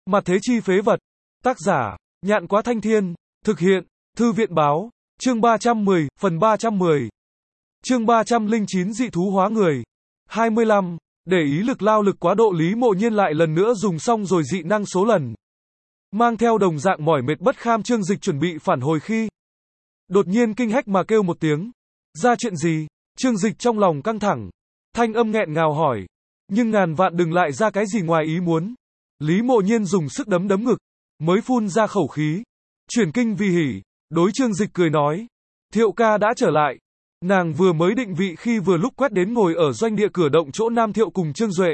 Mặt thế chi phế vật. Tác giả, Nhạn Quá Thanh Thiên. Thực hiện, Thư viện báo. Chương 310, phần 310. Chương 309 dị thú hóa người. 25. Để ý lực lao lực quá độ, Lý Mộ Nhiên lại lần nữa dùng xong rồi dị năng số lần. Mang theo đồng dạng mỏi mệt bất kham, Trương Dịch chuẩn bị phản hồi khi đột nhiên kinh hách mà kêu một tiếng. Ra chuyện gì? Trương Dịch trong lòng căng thẳng. Thanh âm nghẹn ngào hỏi. Nhưng ngàn vạn đừng lại ra cái gì ngoài ý muốn. Lý Mộ Nhiên dùng sức đấm đấm ngực. Mới phun ra khẩu khí. Chuyển kinh vì hỉ. Đối Trương Dịch cười nói. Thiệu ca đã trở lại. Nàng vừa mới định vị khi vừa lúc quét đến ngồi ở doanh địa cửa động chỗ Nam Thiệu cùng Trương Duệ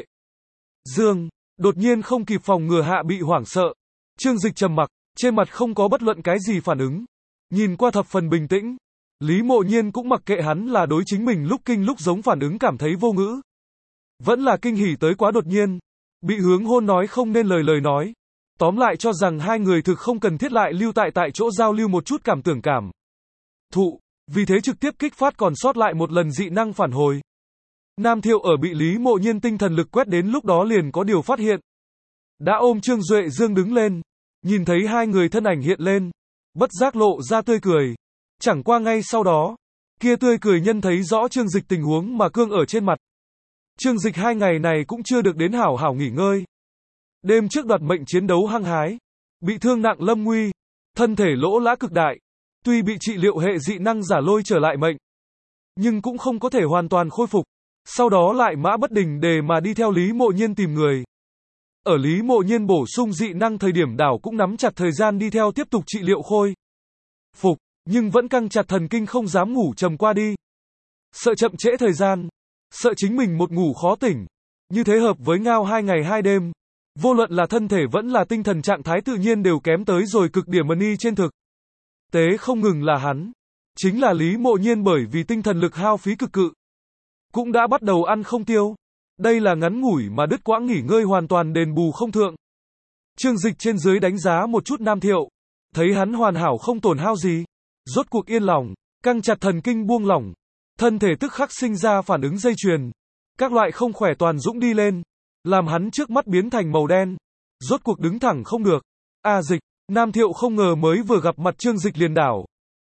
Dương. Đột nhiên không kịp phòng ngừa hạ bị hoảng sợ. Trương Dịch trầm mặc, trên mặt không có bất luận cái gì phản ứng. Nhìn qua thập phần bình tĩnh. Lý Mộ Nhiên cũng mặc kệ hắn là đối chính mình lúc kinh lúc giống phản ứng cảm thấy vô ngữ. Vẫn là kinh hỉ tới quá đột nhiên. Bị hướng hôn nói không nên lời nói. Tóm lại cho rằng hai người thực không cần thiết lại lưu tại chỗ giao lưu một chút cảm tưởng cảm thụ. Vì thế trực tiếp kích phát còn sót lại một lần dị năng phản hồi. Nam Thiệu ở bị Lý Mộ Nhiên tinh thần lực quét đến lúc đó liền có điều phát hiện. Đã ôm Trương Duệ Dương đứng lên. Nhìn thấy hai người thân ảnh hiện lên. Bất giác lộ ra tươi cười. Chẳng qua ngay sau đó. Kia tươi cười nhân thấy rõ Trương Dịch tình huống mà cương ở trên mặt. Trương Dịch 2 ngày này cũng chưa được đến hảo hảo nghỉ ngơi. Đêm trước đoạt mệnh chiến đấu hăng hái. Bị thương nặng lâm nguy. Thân thể lỗ lã cực đại. Tuy bị trị liệu hệ dị năng giả lôi trở lại mệnh. Nhưng cũng không có thể hoàn toàn khôi phục. Sau đó lại mã bất đình đề mà đi theo Lý Mộ Nhiên tìm người. Ở Lý Mộ Nhiên bổ sung dị năng thời điểm đảo cũng nắm chặt thời gian đi theo tiếp tục trị liệu khôi phục. Nhưng vẫn căng chặt thần kinh không dám ngủ trầm qua đi. Sợ chậm trễ thời gian. Sợ chính mình một ngủ khó tỉnh. Như thế hợp với ngao 2 ngày 2 đêm. Vô luận là thân thể vẫn là tinh thần trạng thái tự nhiên đều kém tới rồi cực điểm money trên thực. Tế không ngừng là hắn. Chính là Lý Mộ Nhiên bởi vì tinh thần lực hao phí cực cự. Cũng đã bắt đầu ăn không tiêu. Đây là ngắn ngủi mà đứt quãng nghỉ ngơi hoàn toàn đền bù không thượng. Trương Dịch trên dưới đánh giá một chút Nam Thiệu. Thấy hắn hoàn hảo không tổn hao gì. Rốt cuộc yên lòng. Căng chặt thần kinh buông lỏng. Thân thể tức khắc sinh ra phản ứng dây chuyền. Các loại không khỏe toàn dũng đi lên. Làm hắn trước mắt biến thành màu đen. Rốt cuộc đứng thẳng không được. Dịch. Nam Thiệu không ngờ mới vừa gặp mặt Trương Dịch liền đảo.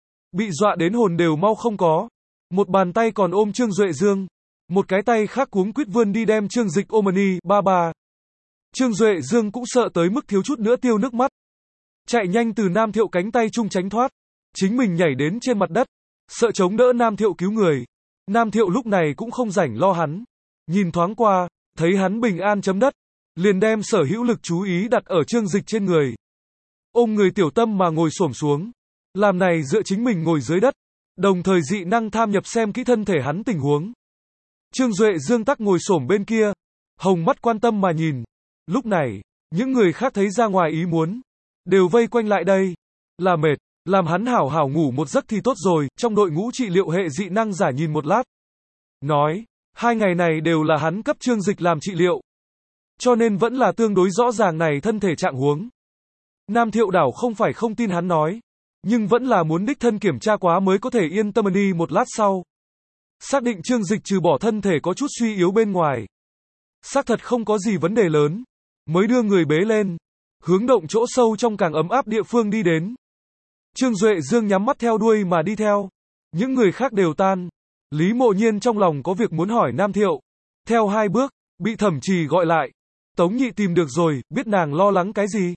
Bị dọa đến hồn đều mau không có. Một bàn tay còn ôm Trương Duệ Dương. Một cái tay khác cuống quýt vươn đi đem Trương Dịch ôm ba. Trương Duệ Dương cũng sợ tới mức thiếu chút nữa tiêu nước mắt. Chạy nhanh từ Nam Thiệu cánh tay chung tránh thoát. Chính mình nhảy đến trên mặt đất. Sợ chống đỡ Nam Thiệu cứu người. Nam Thiệu lúc này cũng không rảnh lo hắn. Nhìn thoáng qua, thấy hắn bình an chấm đất. Liền đem sở hữu lực chú ý đặt ở Trương Dịch trên người. Ôm người tiểu tâm mà ngồi xổm xuống. Làm này dựa chính mình ngồi dưới đất. Đồng thời dị năng tham nhập xem kỹ thân thể hắn tình huống. Trương Duệ Dương tắc ngồi xổm bên kia. Hồng mắt quan tâm mà nhìn. Lúc này, những người khác thấy ra ngoài ý muốn. Đều vây quanh lại đây. Là mệt. Làm hắn hảo hảo ngủ một giấc thì tốt rồi. Trong đội ngũ trị liệu hệ dị năng giả nhìn một lát. Nói, 2 ngày này đều là hắn cấp Trương Dịch làm trị liệu. Cho nên vẫn là tương đối rõ ràng này thân thể trạng huống. Nam Thiệu đảo không phải không tin hắn nói. Nhưng vẫn là muốn đích thân kiểm tra quá mới có thể yên tâm đi. Một lát sau. Xác định Trương Dịch trừ bỏ thân thể có chút suy yếu bên ngoài. Xác thật không có gì vấn đề lớn. Mới đưa người bế lên. Hướng động chỗ sâu trong càng ấm áp địa phương đi đến. Trương Duệ Dương nhắm mắt theo đuôi mà đi theo. Những người khác đều tan. Lý Mộ Nhiên trong lòng có việc muốn hỏi Nam Thiệu. Theo 2 bước, bị Thẩm Trì gọi lại. Tống Nhị tìm được rồi, biết nàng lo lắng cái gì.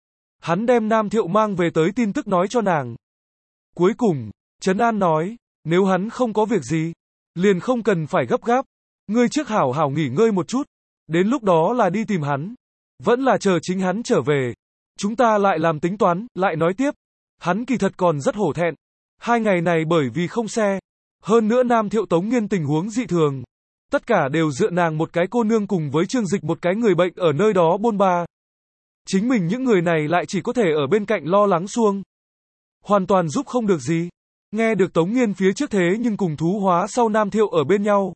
Hắn đem Nam Thiệu mang về tới tin tức nói cho nàng. Cuối cùng, Trấn An nói, nếu hắn không có việc gì, liền không cần phải gấp gáp. Ngươi trước hảo hảo nghỉ ngơi một chút. Đến lúc đó là đi tìm hắn. Vẫn là chờ chính hắn trở về. Chúng ta lại làm tính toán, lại nói tiếp. Hắn kỳ thật còn rất hổ thẹn. 2 ngày này bởi vì không xe. Hơn nữa Nam Thiệu Tống Nghiên tình huống dị thường. Tất cả đều dựa nàng một cái cô nương cùng với Trương Dịch một cái người bệnh ở nơi đó bôn ba. Chính mình những người này lại chỉ có thể ở bên cạnh lo lắng xuông. Hoàn toàn giúp không được gì. Nghe được Tống Nghiên phía trước thế nhưng cùng thú hóa sau Nam Thiệu ở bên nhau.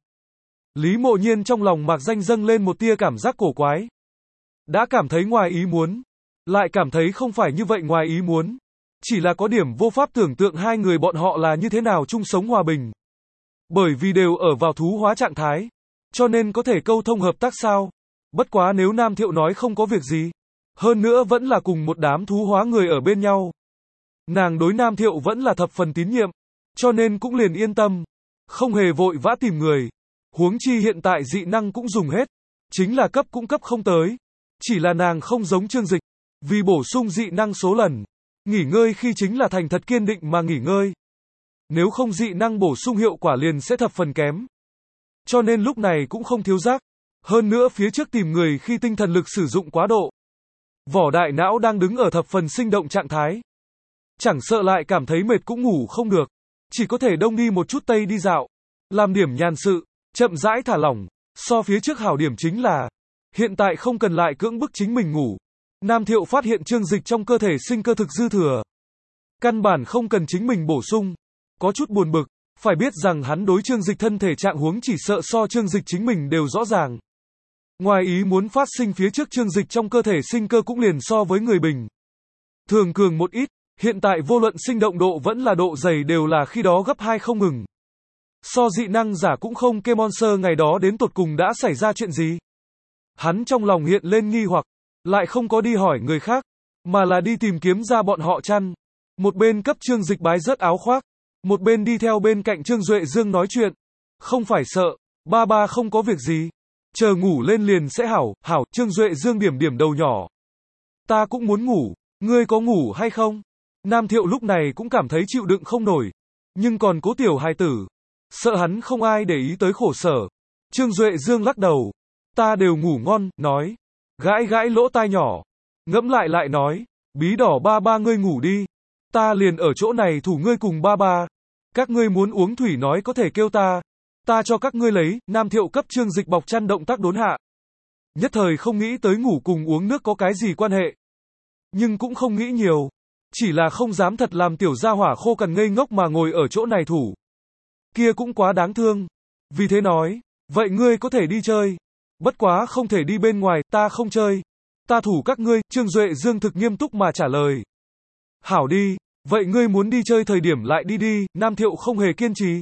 Lý Mộ Nhiên trong lòng mạc danh dâng lên một tia cảm giác cổ quái. Đã cảm thấy ngoài ý muốn. Lại cảm thấy không phải như vậy ngoài ý muốn. Chỉ là có điểm vô pháp tưởng tượng hai người bọn họ là như thế nào chung sống hòa bình. Bởi vì đều ở vào thú hóa trạng thái. Cho nên có thể câu thông hợp tác sao. Bất quá nếu Nam Thiệu nói không có việc gì. Hơn nữa vẫn là cùng một đám thú hóa người ở bên nhau. Nàng đối Nam Thiệu vẫn là thập phần tín nhiệm, cho nên cũng liền yên tâm, không hề vội vã tìm người. Huống chi hiện tại dị năng cũng dùng hết, chính là cấp cũng cấp không tới. Chỉ là nàng không giống Trương Dịch, vì bổ sung dị năng số lần, nghỉ ngơi khi chính là thành thật kiên định mà nghỉ ngơi. Nếu không dị năng bổ sung hiệu quả liền sẽ thập phần kém. Cho nên lúc này cũng không thiếu giác. Hơn nữa phía trước tìm người khi tinh thần lực sử dụng quá độ. Vỏ đại não đang đứng ở thập phần sinh động trạng thái. Chẳng sợ lại cảm thấy mệt cũng ngủ không được. Chỉ có thể đông đi một chút tây đi dạo. Làm điểm nhàn sự, chậm rãi thả lỏng. So phía trước hảo điểm chính là, hiện tại không cần lại cưỡng bức chính mình ngủ. Nam Thiệu phát hiện Trương Dịch trong cơ thể sinh cơ thực dư thừa. Căn bản không cần chính mình bổ sung. Có chút buồn bực, phải biết rằng hắn đối Trương Dịch thân thể trạng huống chỉ sợ so Trương Dịch chính mình đều rõ ràng. Ngoài ý muốn phát sinh phía trước Trương Dịch trong cơ thể sinh cơ cũng liền so với người bình thường cường một ít, hiện tại vô luận sinh động độ vẫn là độ dày đều là khi đó gấp 2 không ngừng. So dị năng giả cũng không kê Monster ngày đó đến tột cùng đã xảy ra chuyện gì. Hắn trong lòng hiện lên nghi hoặc, lại không có đi hỏi người khác, mà là đi tìm kiếm ra bọn họ chăn. Một bên cấp Trương Dịch bái rớt áo khoác, một bên đi theo bên cạnh Trương Duệ Dương nói chuyện. Không phải sợ, ba ba không có việc gì. Chờ ngủ lên liền sẽ hảo, hảo, Trương Duệ Dương điểm điểm đầu nhỏ. Ta cũng muốn ngủ, ngươi có ngủ hay không? Nam Thiệu lúc này cũng cảm thấy chịu đựng không nổi, nhưng còn cố tiểu hài tử. Sợ hắn không ai để ý tới khổ sở. Trương Duệ Dương lắc đầu. Ta đều ngủ ngon, nói. Gãi gãi lỗ tai nhỏ. Ngẫm lại nói. Bí đỏ ba ba ngươi ngủ đi. Ta liền ở chỗ này thủ ngươi cùng ba ba. Các ngươi muốn uống thủy nói có thể kêu ta. Ta cho các ngươi lấy. Nam Thiệu cấp Trương Dịch bọc chăn động tác đốn hạ. Nhất thời không nghĩ tới ngủ cùng uống nước có cái gì quan hệ. Nhưng cũng không nghĩ nhiều. Chỉ là không dám thật làm tiểu gia hỏa khô cằn ngây ngốc mà ngồi ở chỗ này thủ. Kia cũng quá đáng thương. Vì thế nói, vậy ngươi có thể đi chơi. Bất quá không thể đi bên ngoài, ta không chơi. Ta thủ các ngươi, Trương Duệ Dương thực nghiêm túc mà trả lời. Hảo đi, vậy ngươi muốn đi chơi thời điểm lại đi đi, Nam Thiệu không hề kiên trì.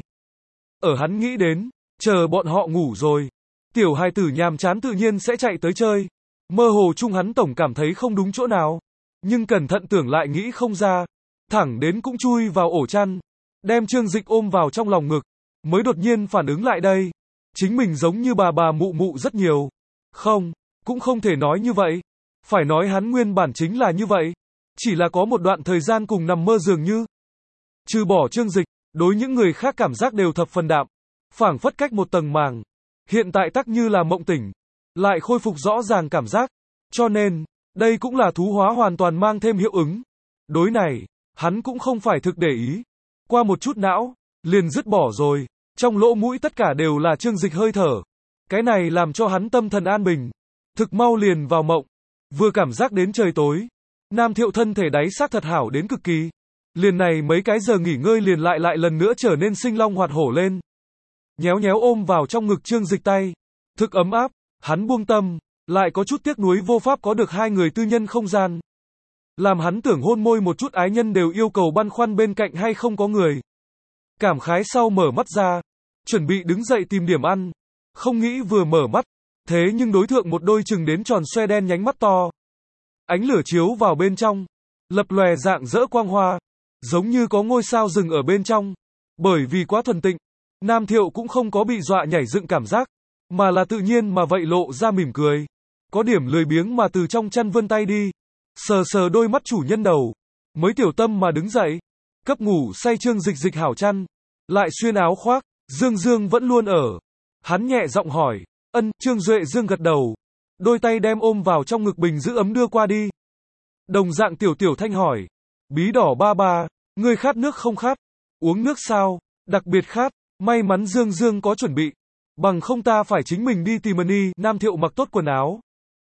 Ở hắn nghĩ đến, chờ bọn họ ngủ rồi. Tiểu hài tử nhàm chán tự nhiên sẽ chạy tới chơi. Mơ hồ chung hắn tổng cảm thấy không đúng chỗ nào. Nhưng cẩn thận tưởng lại nghĩ không ra. Thẳng đến cũng chui vào ổ chăn. Đem Trương Dịch ôm vào trong lòng ngực. Mới đột nhiên phản ứng lại đây. Chính mình giống như bà mụ mụ rất nhiều. Không, cũng không thể nói như vậy. Phải nói hắn nguyên bản chính là như vậy. Chỉ là có một đoạn thời gian cùng nằm mơ dường như. Trừ bỏ Trương Dịch, đối những người khác cảm giác đều thập phần đạm. Phảng phất cách một tầng màng. Hiện tại tắc như là mộng tỉnh. Lại khôi phục rõ ràng cảm giác. Cho nên, đây cũng là thú hóa hoàn toàn mang thêm hiệu ứng. Đối này, hắn cũng không phải thực để ý. Qua một chút não, liền dứt bỏ rồi. Trong lỗ mũi tất cả đều là Trương Dịch hơi thở. Cái này làm cho hắn tâm thần an bình. Thực mau liền vào mộng. Vừa cảm giác đến trời tối. Nam Thiệu thân thể đáy xác thật hảo đến cực kỳ. Liền này mấy cái giờ nghỉ ngơi liền lại lần nữa trở nên sinh long hoạt hổ lên. Nhéo nhéo ôm vào trong ngực Trương Dịch tay. Thực ấm áp, hắn buông tâm. Lại có chút tiếc nuối vô pháp có được hai người tư nhân không gian. Làm hắn tưởng hôn môi một chút ái nhân đều yêu cầu băn khoăn bên cạnh hay không có người. Cảm khái sau mở mắt ra. Chuẩn bị đứng dậy tìm điểm ăn. Không nghĩ vừa mở mắt. Thế nhưng đối thượng một đôi chừng đến tròn xoe đen nhánh mắt to. Ánh lửa chiếu vào bên trong. Lập lòe dạng dỡ quang hoa. Giống như có ngôi sao rừng ở bên trong. Bởi vì quá thuần tịnh. Nam Thiệu cũng không có bị dọa nhảy dựng cảm giác. Mà là tự nhiên mà vậy lộ ra mỉm cười. Có điểm lười biếng mà từ trong chăn vươn tay đi. Sờ sờ đôi mắt chủ nhân đầu. Mới tiểu tâm mà đứng dậy. Cấp ngủ say Trương Dịch hảo chăn. Lại xuyên áo khoác. Dương vẫn luôn ở. Hắn nhẹ giọng hỏi. Ân, Trương Duệ Dương gật đầu. Đôi tay đem ôm vào trong ngực bình giữ ấm đưa qua đi. Đồng dạng tiểu thanh hỏi. Bí đỏ ba ba, ngươi khát nước không khát? Uống nước sao? Đặc biệt khát. May mắn Dương có chuẩn bị. Bằng không ta phải chính mình đi tìm đi. Nam Thiệu mặc tốt quần áo.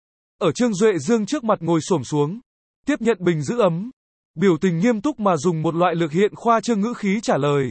Ở Trương Duệ Dương trước mặt ngồi xổm xuống. Tiếp nhận bình giữ ấm. Biểu tình nghiêm túc mà dùng một loại lược hiện khoa trương ngữ khí trả lời.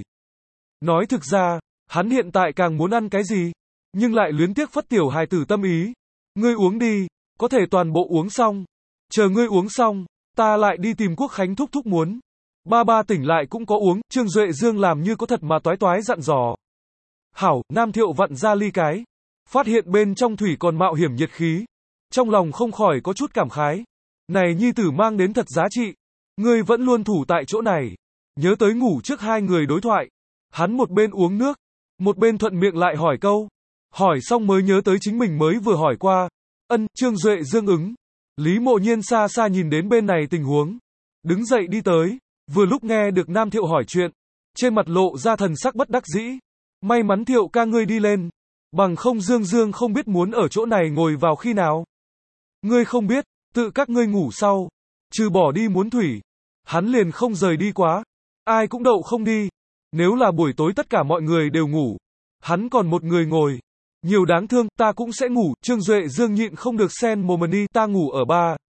Nói thực ra, hắn hiện tại càng muốn ăn cái gì, nhưng lại luyến tiếc phất tiểu hài tử tâm ý. Ngươi uống đi, có thể toàn bộ uống xong. Chờ ngươi uống xong, ta lại đi tìm Quốc Khánh thúc muốn. Ba ba tỉnh lại cũng có uống, Trương Duệ Dương làm như có thật mà toái dặn dò. Hảo, Nam Thiệu vặn ra ly cái. Phát hiện bên trong thủy còn mạo hiểm nhiệt khí. Trong lòng không khỏi có chút cảm khái. Này nhi tử mang đến thật giá trị. Ngươi vẫn luôn thủ tại chỗ này. Nhớ tới ngủ trước hai người đối thoại. Hắn một bên uống nước, một bên thuận miệng lại hỏi câu. Hỏi xong mới nhớ tới chính mình mới vừa hỏi qua. Trương Duệ Dương ứng. Lý Mộ Nhiên xa xa nhìn đến bên này tình huống. Đứng dậy đi tới. Vừa lúc nghe được Nam Thiệu hỏi chuyện. Trên mặt lộ ra thần sắc bất đắc dĩ. May mắn Thiệu ca ngươi đi lên. Bằng không Dương Dương không biết muốn ở chỗ này ngồi vào khi nào. Ngươi không biết, tự các ngươi ngủ sau. Trừ bỏ đi muốn thủy. Hắn liền không rời đi quá. Ai cũng đậu không đi. Nếu là buổi tối tất cả mọi người đều ngủ. Hắn còn một người ngồi. Nhiều đáng thương, ta cũng sẽ ngủ. Trương Duệ Dương nhịn không được sen mồm đi, ta ngủ ở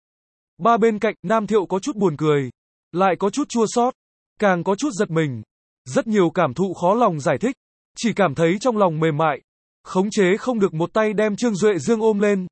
ba bên cạnh. Nam Thiệu có chút buồn cười. Lại có chút chua xót. Càng có chút giật mình. Rất nhiều cảm thụ khó lòng giải thích. Chỉ cảm thấy trong lòng mềm mại. Khống chế không được một tay đem Trương Duệ Dương ôm lên.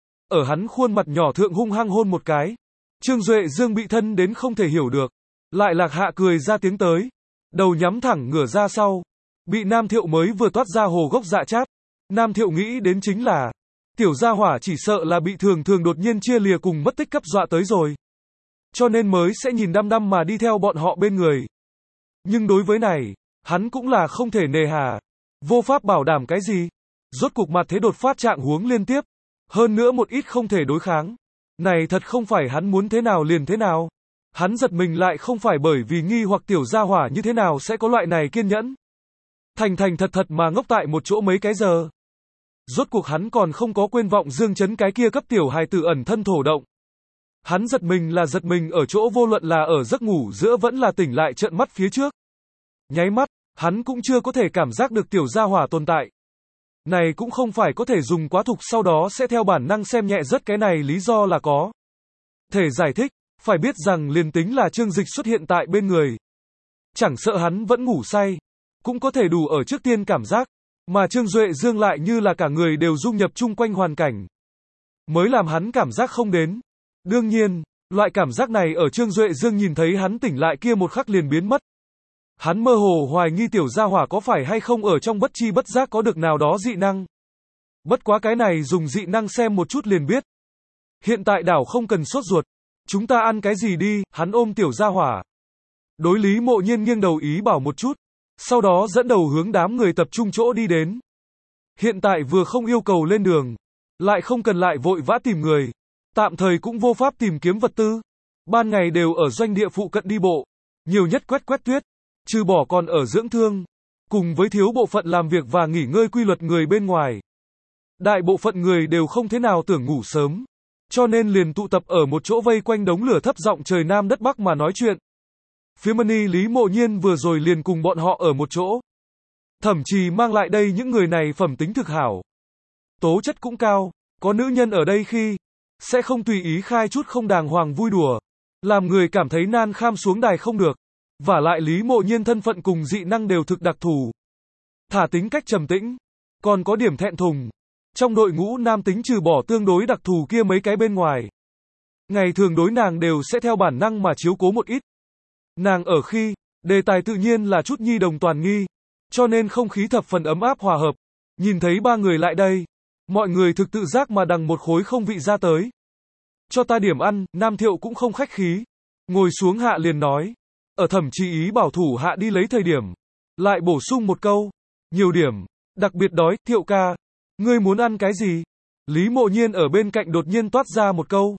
Ở hắn khuôn mặt nhỏ thượng hung hăng hôn một cái. Trương Duệ Dương bị thân đến không thể hiểu được. Lại lạc hạ cười ra tiếng tới. Đầu nhắm thẳng ngửa ra sau. Bị Nam Thiệu mới vừa toát ra hồ gốc dạ chát. Nam Thiệu nghĩ đến chính là. Tiểu gia hỏa chỉ sợ là bị thường đột nhiên chia lìa cùng mất tích cấp dọa tới rồi. Cho nên mới sẽ nhìn đăm đăm mà đi theo bọn họ bên người. Nhưng đối với này, hắn cũng là không thể nề hà. Vô pháp bảo đảm cái gì. Rốt cục mặt thế đột phát trạng huống liên tiếp. Hơn nữa một ít không thể đối kháng. Này thật không phải hắn muốn thế nào liền thế nào. Hắn giật mình lại không phải bởi vì nghi hoặc tiểu gia hỏa như thế nào sẽ có loại này kiên nhẫn. Thành thật mà ngốc tại một chỗ mấy cái giờ. Rốt cuộc hắn còn không có quên vọng Dương Chấn cái kia cấp tiểu hài tử ẩn thân thổ động. Hắn giật mình là giật mình ở chỗ vô luận là ở giấc ngủ giữa vẫn là tỉnh lại trợn mắt phía trước. Nháy mắt, hắn cũng chưa có thể cảm giác được tiểu gia hỏa tồn tại. Này cũng không phải có thể dùng quá thục sau đó sẽ theo bản năng xem nhẹ rất cái này lý do là có. Thể giải thích, phải biết rằng liền tính là Trương Dịch xuất hiện tại bên người. Chẳng sợ hắn vẫn ngủ say, cũng có thể đủ ở trước tiên cảm giác, mà Trương Duệ Dương lại như là cả người đều dung nhập chung quanh hoàn cảnh. Mới làm hắn cảm giác không đến. Đương nhiên, loại cảm giác này ở Trương Duệ Dương nhìn thấy hắn tỉnh lại kia một khắc liền biến mất. Hắn mơ hồ hoài nghi tiểu gia hỏa có phải hay không ở trong bất chi bất giác có được nào đó dị năng. Bất quá cái này dùng dị năng xem một chút liền biết. Hiện tại đảo không cần sốt ruột. Chúng ta ăn cái gì đi, hắn ôm tiểu gia hỏa. Đối Lý Mộ Nhiên nghiêng đầu ý bảo một chút. Sau đó dẫn đầu hướng đám người tập trung chỗ đi đến. Hiện tại vừa không yêu cầu lên đường. Lại không cần lại vội vã tìm người. Tạm thời cũng vô pháp tìm kiếm vật tư. Ban ngày đều ở doanh địa phụ cận đi bộ. Nhiều nhất quét tuyết. Trừ bỏ còn ở dưỡng thương. Cùng với thiếu bộ phận làm việc và nghỉ ngơi quy luật người bên ngoài. Đại bộ phận người đều không thế nào tưởng ngủ sớm. Cho nên liền tụ tập ở một chỗ vây quanh đống lửa thấp giọng trời Nam đất Bắc mà nói chuyện. Phía Mani Lý Mộ Nhiên vừa rồi liền cùng bọn họ ở một chỗ. Thậm chí mang lại đây những người này phẩm tính thực hảo. Tố chất cũng cao, có nữ nhân ở đây khi sẽ không tùy ý khai chút không đàng hoàng vui đùa. Làm người cảm thấy nan kham xuống đài không được. Vả lại Lý Mộ Nhiên thân phận cùng dị năng đều thực đặc thù. Thả tính cách trầm tĩnh. Còn có điểm thẹn thùng. Trong đội ngũ nam tính trừ bỏ tương đối đặc thù kia mấy cái bên ngoài. Ngày thường đối nàng đều sẽ theo bản năng mà chiếu cố một ít. Nàng ở khi, đề tài tự nhiên là chút nhi đồng toàn nghi. Cho nên không khí thập phần ấm áp hòa hợp. Nhìn thấy ba người lại đây. Mọi người thực tự giác mà đằng một khối không vị ra tới. Cho ta điểm ăn, Nam Thiệu cũng không khách khí. Ngồi xuống hạ liền nói. Ở thẩm chỉ ý bảo thủ hạ đi lấy thời điểm. Lại bổ sung một câu. Nhiều điểm. Đặc biệt đói, Thiệu ca. Ngươi muốn ăn cái gì? Lý Mộ Nhiên ở bên cạnh đột nhiên toát ra một câu.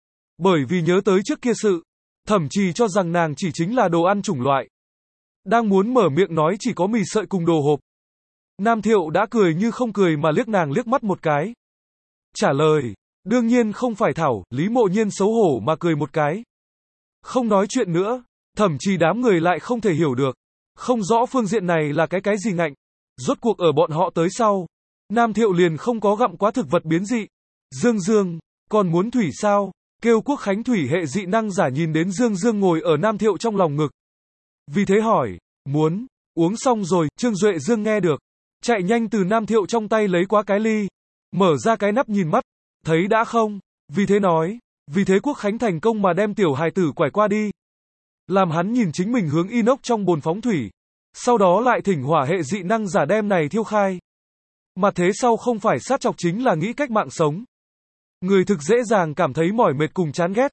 Bởi vì nhớ tới trước kia sự. Thẩm chỉ cho rằng nàng chỉ chính là đồ ăn chủng loại. Đang muốn mở miệng nói chỉ có mì sợi cùng đồ hộp. Nam Thiệu đã cười như không cười mà liếc nàng liếc mắt một cái. Trả lời. Đương nhiên không phải thảo, Lý Mộ Nhiên xấu hổ mà cười một cái. Không nói chuyện nữa. Thậm chí đám người lại không thể hiểu được. Không rõ phương diện này là cái gì ngạnh. Rốt cuộc ở bọn họ tới sau. Nam Thiệu liền không có gặm quá thực vật biến dị. Dương, còn muốn thủy sao? Kêu Quốc Khánh thủy hệ dị năng giả nhìn đến Dương ngồi ở Nam Thiệu trong lòng ngực. Vì thế hỏi, muốn, uống xong rồi, Trương Duệ Dương nghe được. Chạy nhanh từ Nam Thiệu trong tay lấy quá cái ly. Mở ra cái nắp nhìn mắt. Thấy đã không? Vì thế nói. Vì thế Quốc Khánh thành công mà đem tiểu hài tử quải qua đi. Làm hắn nhìn chính mình hướng inox trong bồn phóng thủy. Sau đó lại thỉnh hỏa hệ dị năng giả đem này thiêu khai. Mà thế sau không phải sát chọc chính là nghĩ cách mạng sống. Người thực dễ dàng cảm thấy mỏi mệt cùng chán ghét.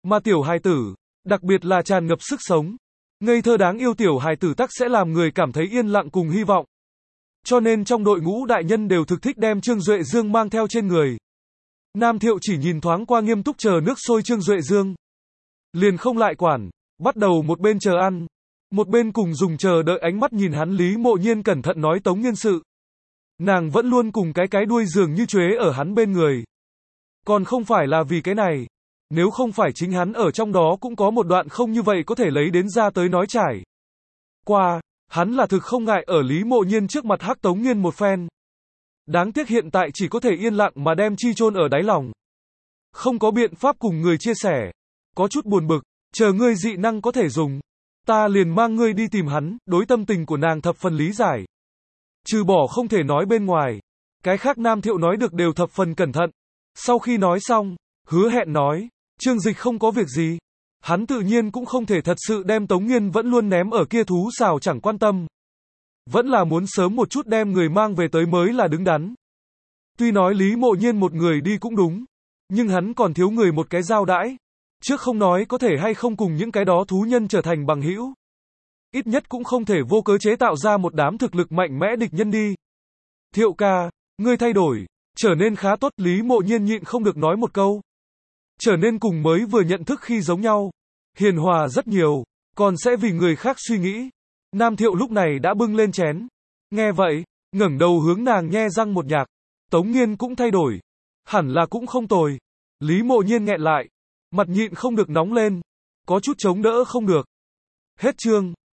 Mà tiểu hài tử, đặc biệt là tràn ngập sức sống, ngây thơ đáng yêu tiểu hài tử tắc sẽ làm người cảm thấy yên lặng cùng hy vọng. Cho nên trong đội ngũ đại nhân đều thực thích đem Trương Duệ Dương mang theo trên người. Nam Thiệu chỉ nhìn thoáng qua nghiêm túc chờ nước sôi Trương Duệ Dương, liền không lại quản, bắt đầu một bên chờ ăn, một bên cùng dùng chờ đợi ánh mắt nhìn hắn. Lý Mộ Nhiên cẩn thận nói Tống Nghiên sự. Nàng vẫn luôn cùng cái đuôi dường như chuế ở hắn bên người. Còn không phải là vì cái này, nếu không phải chính hắn ở trong đó cũng có một đoạn không như vậy có thể lấy đến ra tới nói trải qua, hắn là thực không ngại ở Lý Mộ Nhiên trước mặt hắc Tống Nghiên một phen. Đáng tiếc hiện tại chỉ có thể yên lặng mà đem chi chôn ở đáy lòng. Không có biện pháp cùng người chia sẻ, có chút buồn bực, chờ ngươi dị năng có thể dùng, ta liền mang ngươi đi tìm hắn. Đối tâm tình của nàng thập phần lý giải. Trừ bỏ không thể nói bên ngoài, cái khác Nam Thiệu nói được đều thập phần cẩn thận. Sau khi nói xong, hứa hẹn nói, Trương Dịch không có việc gì. Hắn tự nhiên cũng không thể thật sự đem Tống Nghiên vẫn luôn ném ở kia thú xào chẳng quan tâm. Vẫn là muốn sớm một chút đem người mang về tới mới là đứng đắn. Tuy nói Lý Mộ Nhiên một người đi cũng đúng, nhưng hắn còn thiếu người một cái giao đãi. Trước không nói có thể hay không cùng những cái đó thú nhân trở thành bằng hữu, ít nhất cũng không thể vô cớ chế tạo ra một đám thực lực mạnh mẽ địch nhân đi. Thiệu ca, ngươi thay đổi, trở nên khá tốt. Lý Mộ Nhiên nhịn không được nói một câu. Trở nên cùng mới vừa nhận thức khi giống nhau, hiền hòa rất nhiều, còn sẽ vì người khác suy nghĩ. Nam Thiệu lúc này đã bưng lên chén. Nghe vậy, ngẩng đầu hướng nàng nhe răng một nhạc. Tống Nghiên cũng thay đổi, hẳn là cũng không tồi. Lý Mộ Nhiên nghẹn lại, mặt nhịn không được nóng lên, có chút chống đỡ không được. Hết chương.